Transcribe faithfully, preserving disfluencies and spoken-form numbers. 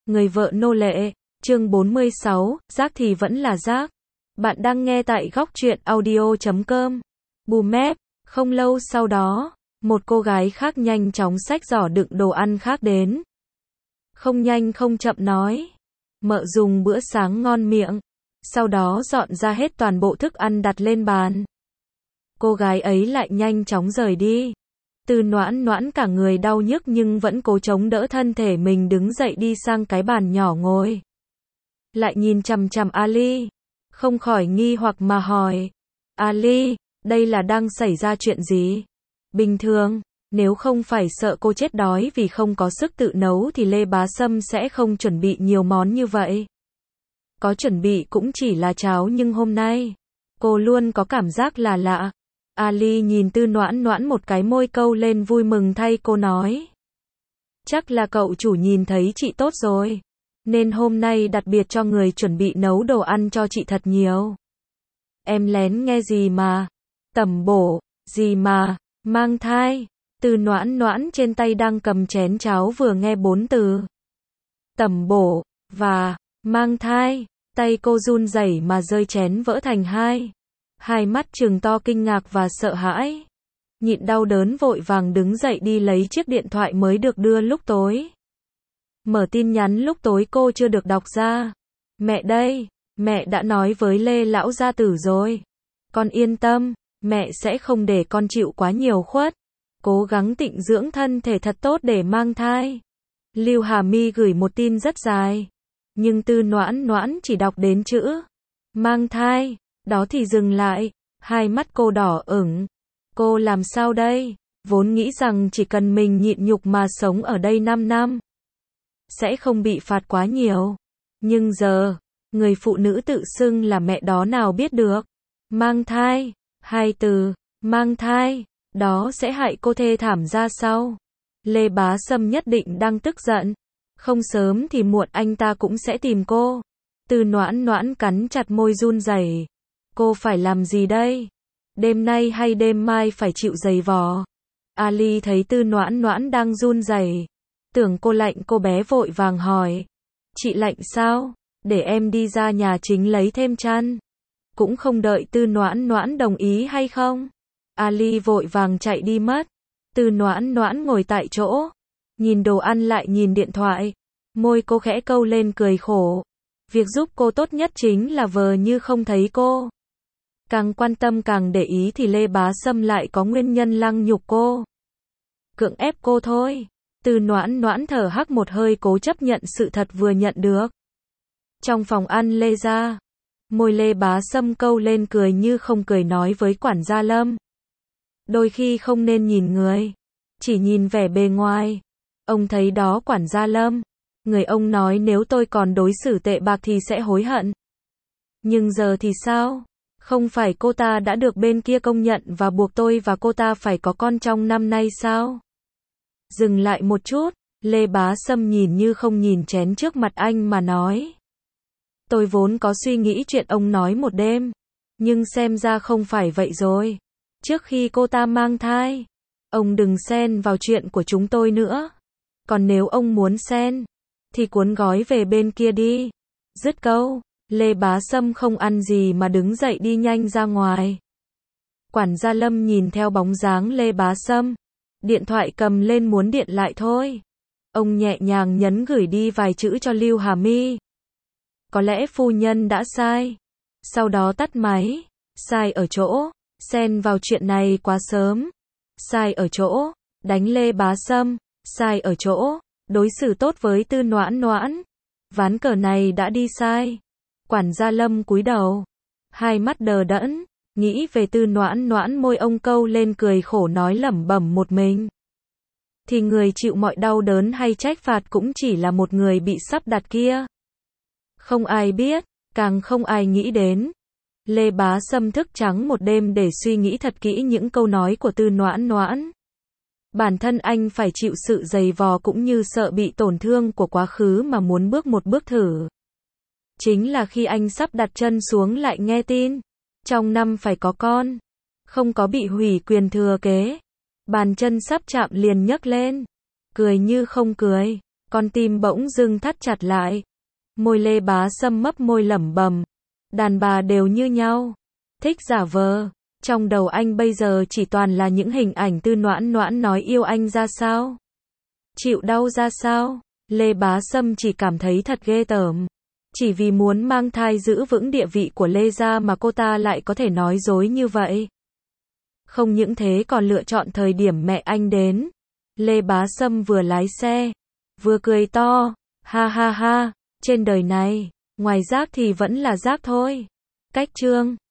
Người vợ nô lệ, chương bốn mươi sáu, rác thì vẫn là rác. Bạn đang nghe tại góc truyện audio chấm com. Bù mép, không lâu sau đó, một cô gái khác nhanh chóng xách giỏ đựng đồ ăn khác đến. Không nhanh không chậm nói, mợ dùng bữa sáng ngon miệng, sau đó dọn ra hết toàn bộ thức ăn đặt lên bàn. Cô gái ấy lại nhanh chóng rời đi. Từ Noãn Noãn cả người đau nhức nhưng vẫn cố chống đỡ thân thể mình đứng dậy đi sang cái bàn nhỏ ngồi. Lại nhìn chằm chằm Ali, không khỏi nghi hoặc mà hỏi, Ali, đây là đang xảy ra chuyện gì? Bình thường, nếu không phải sợ cô chết đói vì không có sức tự nấu thì Lê Bá Sâm sẽ không chuẩn bị nhiều món như vậy. Có chuẩn bị cũng chỉ là cháo nhưng hôm nay, cô luôn có cảm giác là lạ. Ali nhìn Tư Noãn Noãn một cái, môi câu lên vui mừng thay cô nói. Chắc là cậu chủ nhìn thấy chị tốt rồi, nên hôm nay đặc biệt cho người chuẩn bị nấu đồ ăn cho chị thật nhiều. Em lén nghe gì mà? Tẩm bổ, gì mà, mang thai? Tư Noãn Noãn trên tay đang cầm chén cháo vừa nghe bốn từ. Tẩm bổ, và, mang thai, tay cô run rẩy mà rơi chén vỡ thành hai. Hai mắt trừng to kinh ngạc và sợ hãi. Nhịn đau đớn vội vàng đứng dậy đi lấy chiếc điện thoại mới được đưa lúc tối. Mở tin nhắn lúc tối cô chưa được đọc ra. Mẹ đây, mẹ đã nói với Lê lão gia tử rồi. Con yên tâm, mẹ sẽ không để con chịu quá nhiều khuất. Cố gắng tịnh dưỡng thân thể thật tốt để mang thai. Lưu Hà My gửi một tin rất dài. Nhưng Tư Noãn Noãn chỉ đọc đến chữ mang thai. Đó thì dừng lại, hai mắt cô đỏ ửng. Cô làm sao đây? Vốn nghĩ rằng chỉ cần mình nhịn nhục mà sống ở đây năm năm, sẽ không bị phạt quá nhiều. Nhưng giờ, người phụ nữ tự xưng là mẹ đó nào biết được. Mang thai, hai từ, mang thai, đó sẽ hại cô thê thảm ra sao? Lê Bá Sâm nhất định đang tức giận. Không sớm thì muộn anh ta cũng sẽ tìm cô. Tư Noãn Noãn cắn chặt môi run rẩy. Cô phải làm gì đây? Đêm nay hay đêm mai phải chịu giày vò? Ali thấy Tư Noãn Noãn đang run rẩy, tưởng cô lạnh, cô bé vội vàng hỏi. Chị lạnh sao? Để em đi ra nhà chính lấy thêm chăn. Cũng không đợi Tư Noãn Noãn đồng ý hay không? Ali vội vàng chạy đi mất. Tư Noãn Noãn ngồi tại chỗ, nhìn đồ ăn lại nhìn điện thoại. Môi cô khẽ câu lên cười khổ. Việc giúp cô tốt nhất chính là vờ như không thấy cô. Càng quan tâm càng để ý thì Lê Bá Sâm lại có nguyên nhân lăng nhục cô. Cưỡng ép cô thôi. Tư Noãn Noãn thở hắt một hơi cố chấp nhận sự thật vừa nhận được. Trong phòng ăn Lê gia, môi Lê Bá Sâm câu lên cười như không cười nói với quản gia Lâm. Đôi khi không nên nhìn người, chỉ nhìn vẻ bề ngoài. Ông thấy đó quản gia Lâm. Người ông nói nếu tôi còn đối xử tệ bạc thì sẽ hối hận. Nhưng giờ thì sao? Không phải cô ta đã được bên kia công nhận và buộc tôi và cô ta phải có con trong năm nay sao? Dừng lại một chút, Lê Bá Sâm nhìn như không nhìn chén trước mặt anh mà nói. Tôi vốn có suy nghĩ chuyện ông nói một đêm, nhưng xem ra không phải vậy rồi. Trước khi cô ta mang thai, ông đừng xen vào chuyện của chúng tôi nữa. Còn nếu ông muốn xen, thì cuốn gói về bên kia đi. Dứt câu, Lê Bá Sâm không ăn gì mà đứng dậy đi nhanh ra ngoài. Quản gia Lâm nhìn theo bóng dáng Lê Bá Sâm, điện thoại cầm lên muốn điện lại thôi. Ông nhẹ nhàng nhấn gửi đi vài chữ cho Lưu Hà My. Có lẽ phu nhân đã sai. Sau đó tắt máy. Sai ở chỗ, xen vào chuyện này quá sớm. Sai ở chỗ, đánh Lê Bá Sâm. Sai ở chỗ, đối xử tốt với Tư Noãn Noãn. Ván cờ này đã đi sai. Quản gia Lâm cúi đầu, hai mắt đờ đẫn, nghĩ về Tư Noãn Noãn, môi ông câu lên cười khổ nói lẩm bẩm một mình. Thì người chịu mọi đau đớn hay trách phạt cũng chỉ là một người bị sắp đặt kia. Không ai biết, càng không ai nghĩ đến. Lê Bá Sâm thức trắng một đêm để suy nghĩ thật kỹ những câu nói của Tư Noãn Noãn. Bản thân anh phải chịu sự giày vò cũng như sợ bị tổn thương của quá khứ mà muốn bước một bước thử. Chính là khi anh sắp đặt chân xuống lại nghe tin, trong năm phải có con, không có bị hủy quyền thừa kế. Bàn chân sắp chạm liền nhấc lên, cười như không cười, Con tim bỗng dưng thắt chặt lại. Môi Lê Bá Sâm mấp môi lẩm bẩm. Đàn bà đều như nhau. Thích giả vờ. Trong đầu anh bây giờ chỉ toàn là những hình ảnh Tư Noãn Noãn nói yêu anh ra sao. Chịu đau ra sao. Lê Bá Sâm chỉ cảm thấy thật ghê tởm. Chỉ vì muốn mang thai giữ vững địa vị của Lê gia mà cô ta lại có thể nói dối như vậy. Không những thế còn lựa chọn thời điểm mẹ anh đến. Lê Bá Sâm vừa lái xe, vừa cười to. Ha ha ha, trên đời này, ngoài rác thì vẫn là rác thôi. Cách chương